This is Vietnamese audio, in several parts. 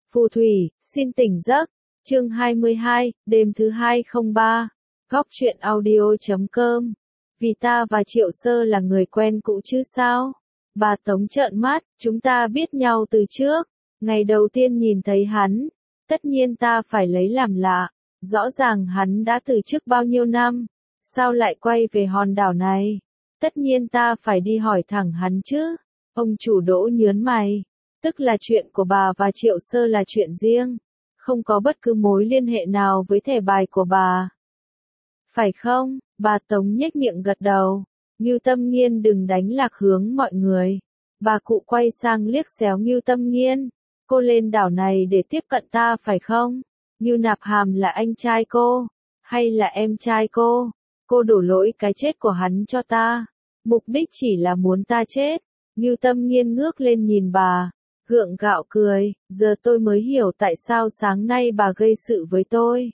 Phù thủy, xin tỉnh giấc. Chương 22, đêm thứ 203. Góc truyện audio.com. Vì ta và Triệu Sơ là người quen cũ chứ sao? Bà Tống trợn mắt, chúng ta biết nhau từ trước. Ngày đầu tiên nhìn thấy hắn, tất nhiên ta phải lấy làm lạ. Rõ ràng hắn đã từ chức bao nhiêu năm, sao lại quay về hòn đảo này? Tất nhiên ta phải đi hỏi thẳng hắn chứ. Ông chủ Đỗ nhớn mày. Tức là chuyện của bà và Triệu Sơ là chuyện riêng, không có bất cứ mối liên hệ nào với thẻ bài của bà. Phải không? Bà Tống nhếch miệng gật đầu. Ngưu Tâm Nghiên đừng đánh lạc hướng mọi người. Bà cụ quay sang liếc xéo Ngưu Tâm Nghiên. Cô lên đảo này để tiếp cận ta phải không? Ngưu Nạp Hàm là anh trai cô, hay là em trai cô? Cô đổ lỗi cái chết của hắn cho ta. Mục đích chỉ là muốn ta chết. Ngưu Tâm Nghiên ngước lên nhìn bà, gượng gạo cười, giờ tôi mới hiểu tại sao sáng nay bà gây sự với tôi.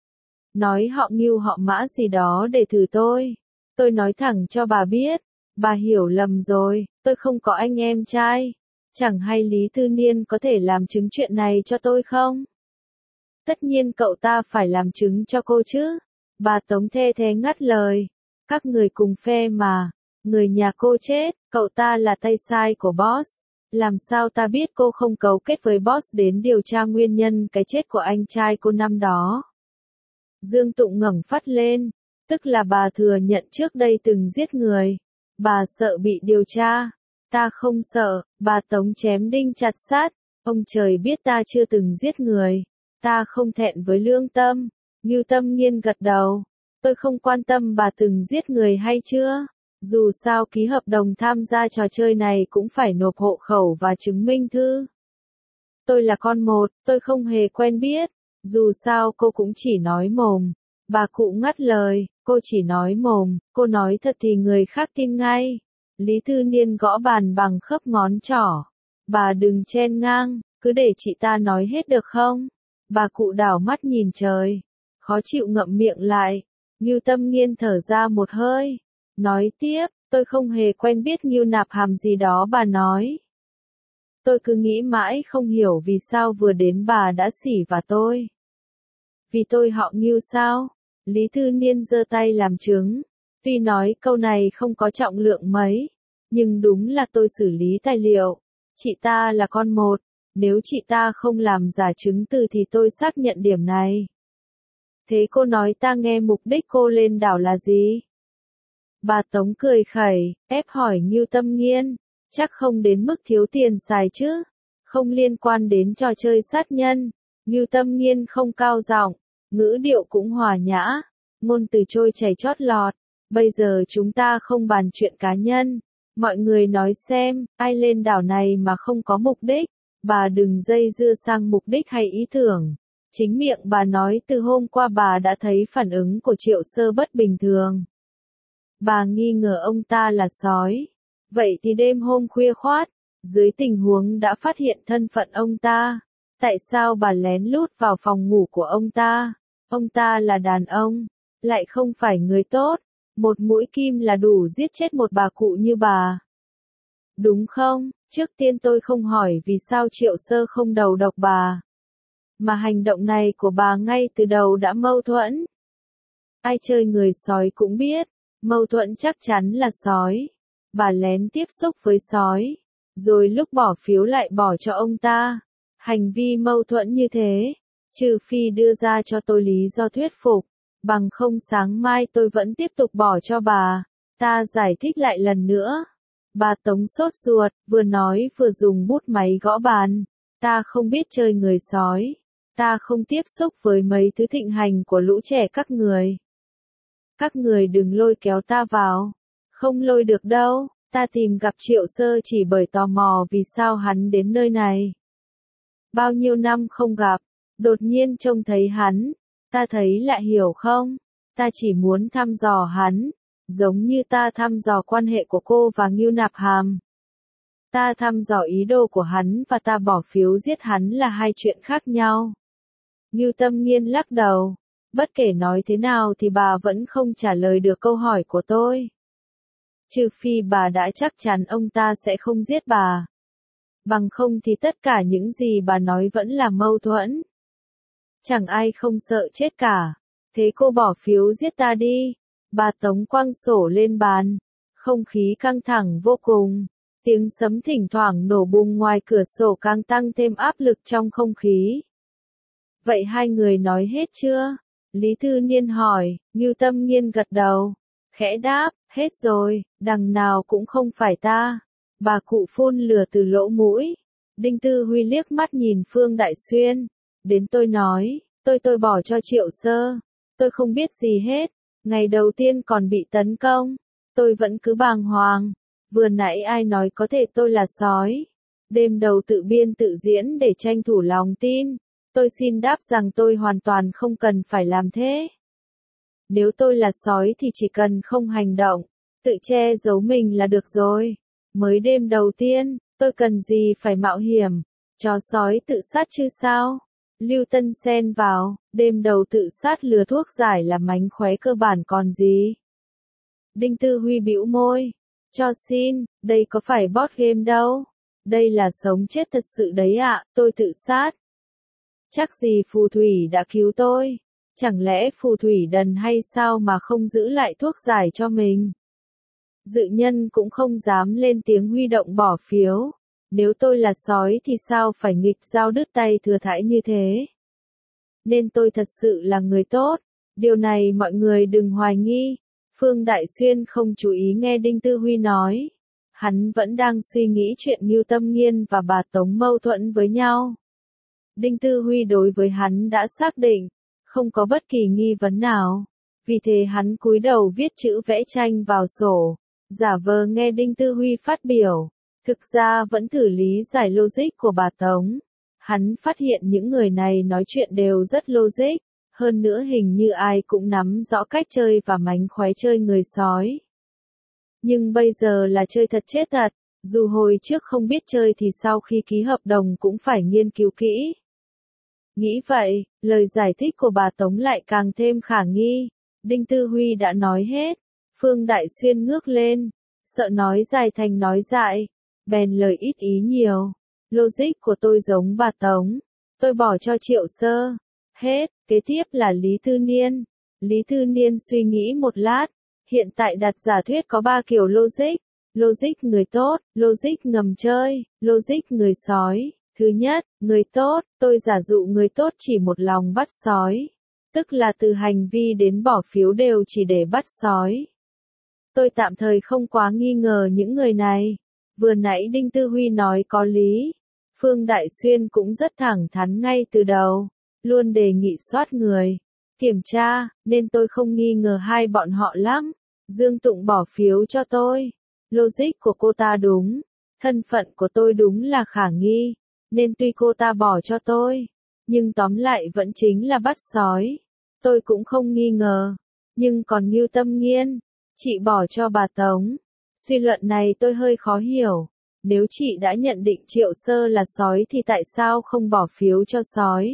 Nói họ Ngưu họ Mã gì đó để thử tôi. Tôi nói thẳng cho bà biết, bà hiểu lầm rồi, tôi không có anh em trai. Chẳng hay Lý Tư Niên có thể làm chứng chuyện này cho tôi không? Tất nhiên cậu ta phải làm chứng cho cô chứ. Bà Tống the thế ngắt lời. Các người cùng phe mà. Người nhà cô chết, cậu ta là tay sai của boss. Làm sao ta biết cô không cấu kết với boss đến điều tra nguyên nhân cái chết của anh trai cô năm đó? Dương Tụng ngẩng phát lên, tức là bà thừa nhận trước đây từng giết người. Bà sợ bị điều tra. Ta không sợ, bà Tống chém đinh chặt sát. Ông trời biết ta chưa từng giết người. Ta không thẹn với lương tâm. Ngưu Tâm Nghiên gật đầu. Tôi không quan tâm bà từng giết người hay chưa. Dù sao ký hợp đồng tham gia trò chơi này cũng phải nộp hộ khẩu và chứng minh thư. Tôi là con một, tôi không hề quen biết. Dù sao cô cũng chỉ nói mồm. Bà cụ ngắt lời, cô chỉ nói mồm, cô nói thật thì người khác tin ngay. Lý Tư Niên gõ bàn bằng khớp ngón trỏ. Bà đừng chen ngang, cứ để chị ta nói hết được không? Bà cụ đảo mắt nhìn trời. Khó chịu ngậm miệng lại. Ngưu Tâm Nghiên thở ra một hơi. Nói tiếp, tôi không hề quen biết Ngưu Nạp Hàm gì đó bà nói. Tôi cứ nghĩ mãi không hiểu vì sao vừa đến bà đã xỉ vả tôi. Vì tôi họ Ngưu sao? Lý Tư Niên giơ tay làm chứng. Tuy nói câu này không có trọng lượng mấy, nhưng đúng là tôi xử lý tài liệu. Chị ta là con một, nếu chị ta không làm giả chứng từ thì tôi xác nhận điểm này. Thế cô nói ta nghe mục đích cô lên đảo là gì? Bà Tống cười khẩy, ép hỏi Ngưu Tâm Nghiên, chắc không đến mức thiếu tiền xài chứ? Không liên quan đến trò chơi sát nhân. Ngưu Tâm Nghiên không cao giọng, ngữ điệu cũng hòa nhã, ngôn từ trôi chảy chót lọt. Bây giờ chúng ta không bàn chuyện cá nhân. Mọi người nói xem, ai lên đảo này mà không có mục đích? Bà đừng dây dưa sang mục đích hay ý tưởng. Chính miệng bà nói từ hôm qua bà đã thấy phản ứng của Triệu Sơ bất bình thường. Bà nghi ngờ ông ta là sói. Vậy thì đêm hôm khuya khoát, dưới tình huống đã phát hiện thân phận ông ta, tại sao bà lén lút vào phòng ngủ của ông ta? Ông ta là đàn ông, lại không phải người tốt. Một mũi kim là đủ giết chết một bà cụ như bà. Đúng không? Trước tiên tôi không hỏi vì sao Triệu Sơ không đầu độc bà. Mà hành động này của bà ngay từ đầu đã mâu thuẫn. Ai chơi người sói cũng biết, mâu thuẫn chắc chắn là sói. Bà lén tiếp xúc với sói, rồi lúc bỏ phiếu lại bỏ cho ông ta. Hành vi mâu thuẫn như thế, trừ phi đưa ra cho tôi lý do thuyết phục, bằng không sáng mai tôi vẫn tiếp tục bỏ cho bà. Ta giải thích lại lần nữa. Bà Tống sốt ruột, vừa nói vừa dùng bút máy gõ bàn. Ta không biết chơi người sói. Ta không tiếp xúc với mấy thứ thịnh hành của lũ trẻ các người. Các người đừng lôi kéo ta vào. Không lôi được đâu, ta tìm gặp Triệu Sơ chỉ bởi tò mò vì sao hắn đến nơi này. Bao nhiêu năm không gặp, đột nhiên trông thấy hắn, ta thấy lạ hiểu không? Ta chỉ muốn thăm dò hắn, giống như ta thăm dò quan hệ của cô và Ngưu Nạp Hàm. Ta thăm dò ý đồ của hắn và ta bỏ phiếu giết hắn là hai chuyện khác nhau. Ngưu Tâm Nghiên lắc đầu. Bất kể nói thế nào thì bà vẫn không trả lời được câu hỏi của tôi. Trừ phi bà đã chắc chắn ông ta sẽ không giết bà. Bằng không thì tất cả những gì bà nói vẫn là mâu thuẫn. Chẳng ai không sợ chết cả. Thế cô bỏ phiếu giết ta đi. Bà Tống quăng sổ lên bàn. Không khí căng thẳng vô cùng. Tiếng sấm thỉnh thoảng nổ bùng ngoài cửa sổ càng tăng thêm áp lực trong không khí. Vậy hai người nói hết chưa? Lý Thư Niên hỏi, Ngưu Tâm Nghiên gật đầu. Khẽ đáp, hết rồi, đằng nào cũng không phải ta. Bà cụ phun lửa từ lỗ mũi. Đinh Tư Huy liếc mắt nhìn Phương Đại Xuyên. Đến tôi nói, tôi bỏ cho Triệu Sơ. Tôi không biết gì hết. Ngày đầu tiên còn bị tấn công. Tôi vẫn cứ bàng hoàng. Vừa nãy ai nói có thể tôi là sói. Đêm đầu tự biên tự diễn để tranh thủ lòng tin. Tôi xin đáp rằng tôi hoàn toàn không cần phải làm thế. Nếu tôi là sói thì chỉ cần không hành động, tự che giấu mình là được rồi. Mới đêm đầu tiên, tôi cần gì phải mạo hiểm, cho sói tự sát chứ sao? Lưu Tân xen vào, đêm đầu tự sát lừa thuốc giải là mánh khóe cơ bản còn gì. Đinh Tư Huy bĩu môi, cho xin, đây có phải bot game đâu. Đây là sống chết thật sự đấy ạ, tôi tự sát. Chắc gì phù thủy đã cứu tôi. Chẳng lẽ phù thủy đần hay sao mà không giữ lại thuốc giải cho mình? Dự nhân cũng không dám lên tiếng huy động bỏ phiếu. Nếu tôi là sói thì sao phải nghịch dao đứt tay thừa thãi như thế? Nên tôi thật sự là người tốt. Điều này mọi người đừng hoài nghi. Phương Đại Xuyên không chú ý nghe Đinh Tư Huy nói. Hắn vẫn đang suy nghĩ chuyện Ngưu Tâm Nghiên và bà Tống mâu thuẫn với nhau. Đinh Tư Huy đối với hắn đã xác định, không có bất kỳ nghi vấn nào. Vì thế hắn cúi đầu viết chữ vẽ tranh vào sổ, giả vờ nghe Đinh Tư Huy phát biểu. Thực ra vẫn thử lý giải logic của bà Tống. Hắn phát hiện những người này nói chuyện đều rất logic, hơn nữa hình như ai cũng nắm rõ cách chơi và mánh khóe chơi người sói. Nhưng bây giờ là chơi thật chết thật, dù hồi trước không biết chơi thì sau khi ký hợp đồng cũng phải nghiên cứu kỹ. Nghĩ vậy, lời giải thích của bà Tống lại càng thêm khả nghi. Đinh Tư Huy đã nói hết. Phương Đại Xuyên ngước lên, sợ nói dài thành nói dại, bèn lời ít ý nhiều. Logic của tôi giống bà Tống. Tôi bỏ cho Triệu Sơ. Hết, kế tiếp là Lý Thư Niên. Lý Thư Niên suy nghĩ một lát. Hiện tại đặt giả thuyết có 3 kiểu logic. Logic người tốt, logic ngầm chơi, logic người sói. Thứ nhất, người tốt, tôi giả dụ người tốt chỉ một lòng bắt sói. Tức là từ hành vi đến bỏ phiếu đều chỉ để bắt sói. Tôi tạm thời không quá nghi ngờ những người này. Vừa nãy Đinh Tư Huy nói có lý. Phương Đại Xuyên cũng rất thẳng thắn ngay từ đầu. Luôn đề nghị soát người. Kiểm tra, nên tôi không nghi ngờ hai bọn họ lắm. Dương Tụng bỏ phiếu cho tôi. Logic của cô ta đúng. Thân phận của tôi đúng là khả nghi. Nên tuy cô ta bỏ cho tôi, nhưng tóm lại vẫn chính là bắt sói. Tôi cũng không nghi ngờ. Nhưng còn Ngưu Tâm Nghiên, chị bỏ cho bà Tống. Suy luận này tôi hơi khó hiểu. Nếu chị đã nhận định Triệu Sơ là sói thì tại sao không bỏ phiếu cho sói?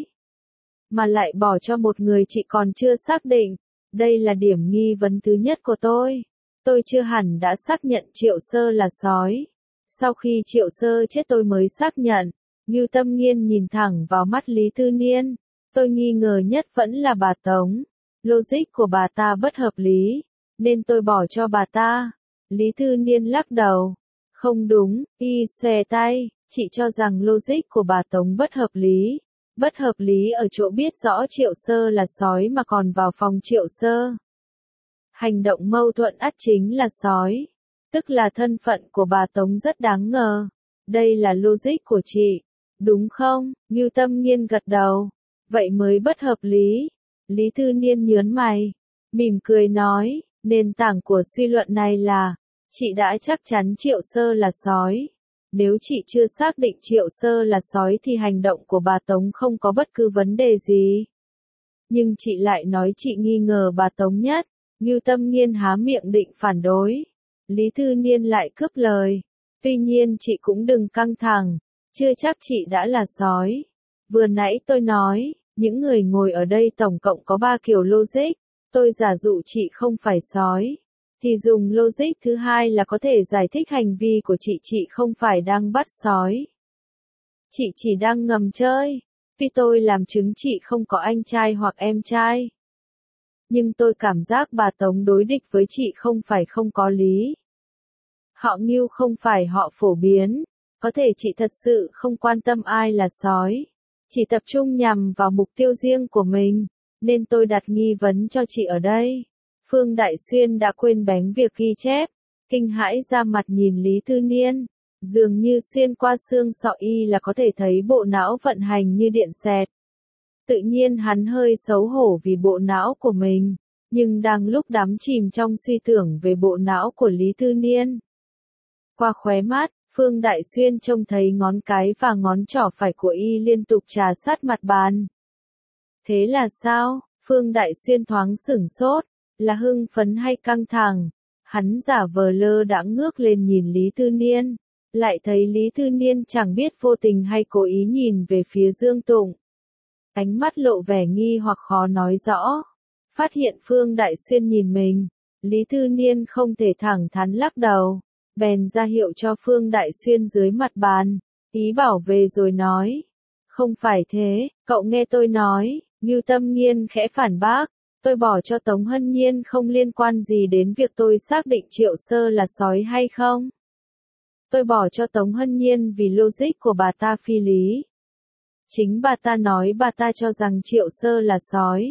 Mà lại bỏ cho một người chị còn chưa xác định. Đây là điểm nghi vấn thứ nhất của tôi. Tôi chưa hẳn đã xác nhận Triệu Sơ là sói. Sau khi Triệu Sơ chết tôi mới xác nhận. Ngưu Tâm Nghiên nhìn thẳng vào mắt Lý Thư Niên. Tôi nghi ngờ nhất vẫn là bà Tống. Logic của bà ta bất hợp lý, nên tôi bỏ cho bà ta. Lý Thư Niên lắc đầu. Không đúng, y xòe tay, chị cho rằng logic của bà Tống bất hợp lý. Bất hợp lý ở chỗ biết rõ Triệu Sơ là sói mà còn vào phòng Triệu Sơ. Hành động mâu thuẫn ắt chính là sói. Tức là thân phận của bà Tống rất đáng ngờ. Đây là logic của chị. Đúng không? Ngưu Tâm Nghiên gật đầu. Vậy mới bất hợp lý. Lý Thư Niên nhớn mày. Mỉm cười nói, nền tảng của suy luận này là, chị đã chắc chắn Triệu Sơ là sói. Nếu chị chưa xác định Triệu Sơ là sói thì hành động của bà Tống không có bất cứ vấn đề gì. Nhưng chị lại nói chị nghi ngờ bà Tống nhất. Ngưu Tâm Nghiên há miệng định phản đối. Lý Thư Niên lại cướp lời. Tuy nhiên chị cũng đừng căng thẳng. Chưa chắc chị đã là sói. Vừa nãy tôi nói, những người ngồi ở đây tổng cộng có 3 kiểu logic. Tôi giả dụ chị không phải sói. Thì dùng logic thứ hai là có thể giải thích hành vi của chị không phải đang bắt sói. Chị chỉ đang ngầm chơi. Vì tôi làm chứng chị không có anh trai hoặc em trai. Nhưng tôi cảm giác bà Tống đối địch với chị không phải không có lý. Họ nghêu không phải họ phổ biến. Có thể chị thật sự không quan tâm ai là sói. Chỉ tập trung nhằm vào mục tiêu riêng của mình. Nên tôi đặt nghi vấn cho chị ở đây. Phương Đại Xuyên đã quên bén việc ghi chép. Kinh hãi ra mặt nhìn Lý Tư Niên. Dường như xuyên qua xương sọ y là có thể thấy bộ não vận hành như điện xẹt. Tự nhiên hắn hơi xấu hổ vì bộ não của mình. Nhưng đang lúc đắm chìm trong suy tưởng về bộ não của Lý Tư Niên. Qua khóe mắt, Phương Đại Xuyên trông thấy ngón cái và ngón trỏ phải của y liên tục trà sát mặt bàn. Thế là sao? Phương Đại Xuyên thoáng sửng sốt, là hưng phấn hay căng thẳng? Hắn giả vờ lơ đãng ngước lên nhìn Lý Tư Niên, lại thấy Lý Tư Niên chẳng biết vô tình hay cố ý nhìn về phía Dương Tụng. Ánh mắt lộ vẻ nghi hoặc khó nói rõ. Phát hiện Phương Đại Xuyên nhìn mình, Lý Tư Niên không thể thẳng thắn lắc đầu, bèn ra hiệu cho Phương Đại Xuyên dưới mặt bàn, ý bảo về rồi nói. Không phải thế, cậu nghe tôi nói. Ngưu Tâm Nghiên khẽ phản bác, tôi bỏ cho Tống Hân Nhiên không liên quan gì đến việc tôi xác định Triệu Sơ là sói hay không. Tôi bỏ cho Tống Hân Nhiên vì logic của bà ta phi lý. Chính bà ta nói bà ta cho rằng Triệu Sơ là sói.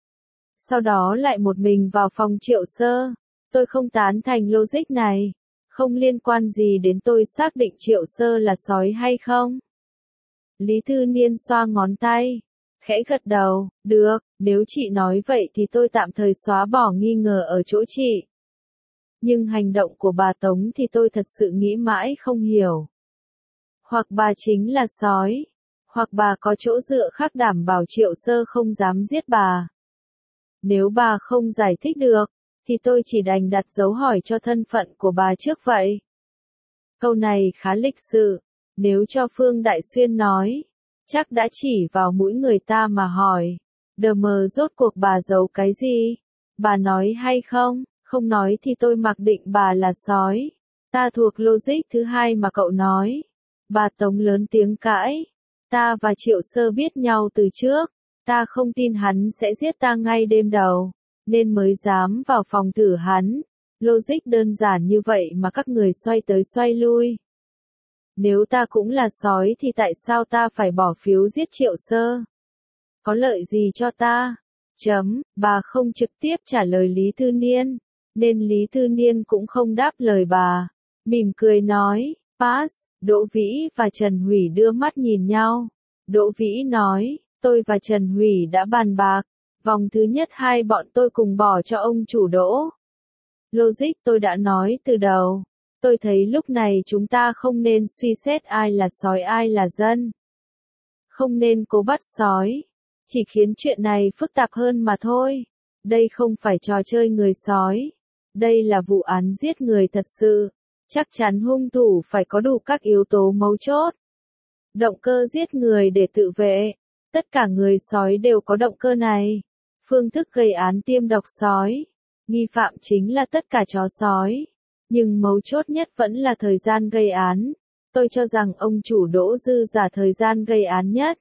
Sau đó lại một mình vào phòng Triệu Sơ. Tôi không tán thành logic này. Không liên quan gì đến tôi xác định Triệu Sơ là sói hay không. Lý Tư Niên xoa ngón tay. Khẽ gật đầu, được, nếu chị nói vậy thì tôi tạm thời xóa bỏ nghi ngờ ở chỗ chị. Nhưng hành động của bà Tống thì tôi thật sự nghĩ mãi không hiểu. Hoặc bà chính là sói, hoặc bà có chỗ dựa khác đảm bảo Triệu Sơ không dám giết bà. Nếu bà không giải thích được, thì tôi chỉ đành đặt dấu hỏi cho thân phận của bà trước vậy. Câu này khá lịch sự, nếu cho Phương Đại Xuyên nói, chắc đã chỉ vào mũi người ta mà hỏi. Đờ mờ rốt cuộc bà giấu cái gì? Bà nói hay không? Không nói thì tôi mặc định bà là sói. Ta thuộc logic thứ hai mà cậu nói. Bà Tống lớn tiếng cãi. Ta và Triệu Sơ biết nhau từ trước. Ta không tin hắn sẽ giết ta ngay đêm đầu. Nên mới dám vào phòng thử hắn. Logic đơn giản như vậy mà các người xoay tới xoay lui. Nếu ta cũng là sói thì tại sao ta phải bỏ phiếu giết Triệu Sơ? Có lợi gì cho ta? Bà không trực tiếp trả lời Lý Tư Niên, nên Lý Tư Niên cũng không đáp lời bà. Mỉm cười nói, pass. Đỗ Vĩ và Trần Hủy đưa mắt nhìn nhau. Đỗ Vĩ nói, tôi và Trần Hủy đã bàn bạc. Vòng thứ nhất hai bọn tôi cùng bỏ cho ông chủ Đỗ. Logic tôi đã nói từ đầu. Tôi thấy lúc này chúng ta không nên suy xét ai là sói ai là dân. Không nên cố bắt sói. Chỉ khiến chuyện này phức tạp hơn mà thôi. Đây không phải trò chơi người sói. Đây là vụ án giết người thật sự. Chắc chắn hung thủ phải có đủ các yếu tố mấu chốt. Động cơ giết người để tự vệ. Tất cả người sói đều có động cơ này. Phương thức gây án tiêm độc sói. Nghi phạm chính là tất cả chó sói. Nhưng mấu chốt nhất vẫn là thời gian gây án. Tôi cho rằng ông chủ Đỗ dư giả thời gian gây án nhất.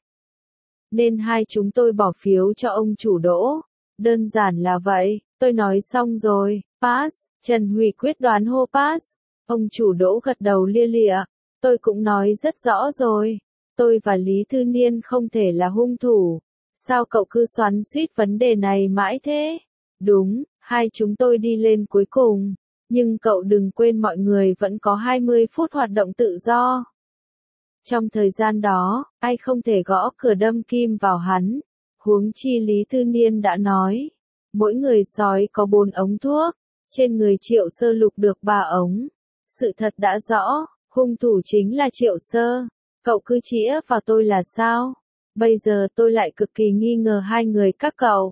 Nên hai chúng tôi bỏ phiếu cho ông chủ Đỗ. Đơn giản là vậy, tôi nói xong rồi, pass. Trần Hủy quyết đoán hô pass. Ông chủ Đỗ gật đầu lia lịa. Tôi cũng nói rất rõ rồi. Tôi và Lý Tư Niên không thể là hung thủ. Sao cậu cứ xoắn xuýt vấn đề này mãi thế? Đúng, hai chúng tôi đi lên cuối cùng. Nhưng cậu đừng quên mọi người vẫn có 20 phút hoạt động tự do. Trong thời gian đó, ai không thể gõ cửa đâm kim vào hắn. Huống chi Lý Tư Niên đã nói. Mỗi người sói có 4 ống thuốc. Trên người Triệu Sơ lục được 3 ống. Sự thật đã rõ, hung thủ chính là Triệu Sơ. Cậu cứ chĩa vào tôi là sao? Bây giờ tôi lại cực kỳ nghi ngờ hai người các cậu.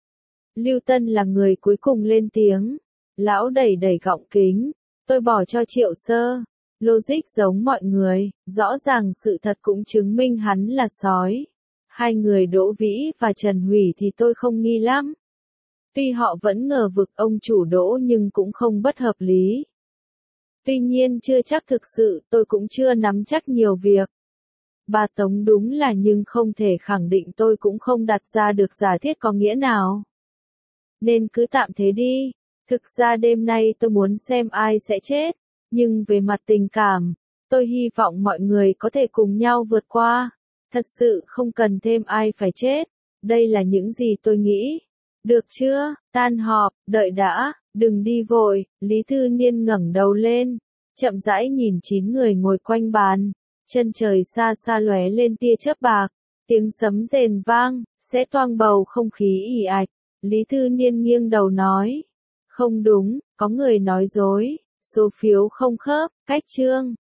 Lưu Tân là người cuối cùng lên tiếng. Lão đẩy đẩy gọng kính. Tôi bỏ cho Triệu Sơ. Logic giống mọi người, rõ ràng sự thật cũng chứng minh hắn là sói. Hai người Đỗ Vĩ và Trần Hủy thì tôi không nghi lắm. Tuy họ vẫn ngờ vực ông chủ Đỗ nhưng cũng không bất hợp lý. Tuy nhiên chưa chắc thực sự tôi cũng chưa nắm chắc nhiều việc. Bà Tống đúng là nhưng không thể khẳng định, tôi cũng không đặt ra được giả thiết có nghĩa nào. Nên cứ tạm thế đi. Thực ra đêm nay tôi muốn xem ai sẽ chết, nhưng về mặt tình cảm, tôi hy vọng mọi người có thể cùng nhau vượt qua. Thật sự không cần thêm ai phải chết. Đây là những gì tôi nghĩ. Được chưa? Tan họp, đợi đã, đừng đi vội. Lý Thư Niên ngẩng đầu lên, chậm rãi nhìn 9 người ngồi quanh bàn. Chân trời xa xa lóe lên tia chớp bạc, tiếng sấm rền vang, sẽ toang bầu không khí ì ạch. Lý Thư Niên nghiêng đầu nói, không đúng, có người nói dối, số phiếu không khớp, cách chương.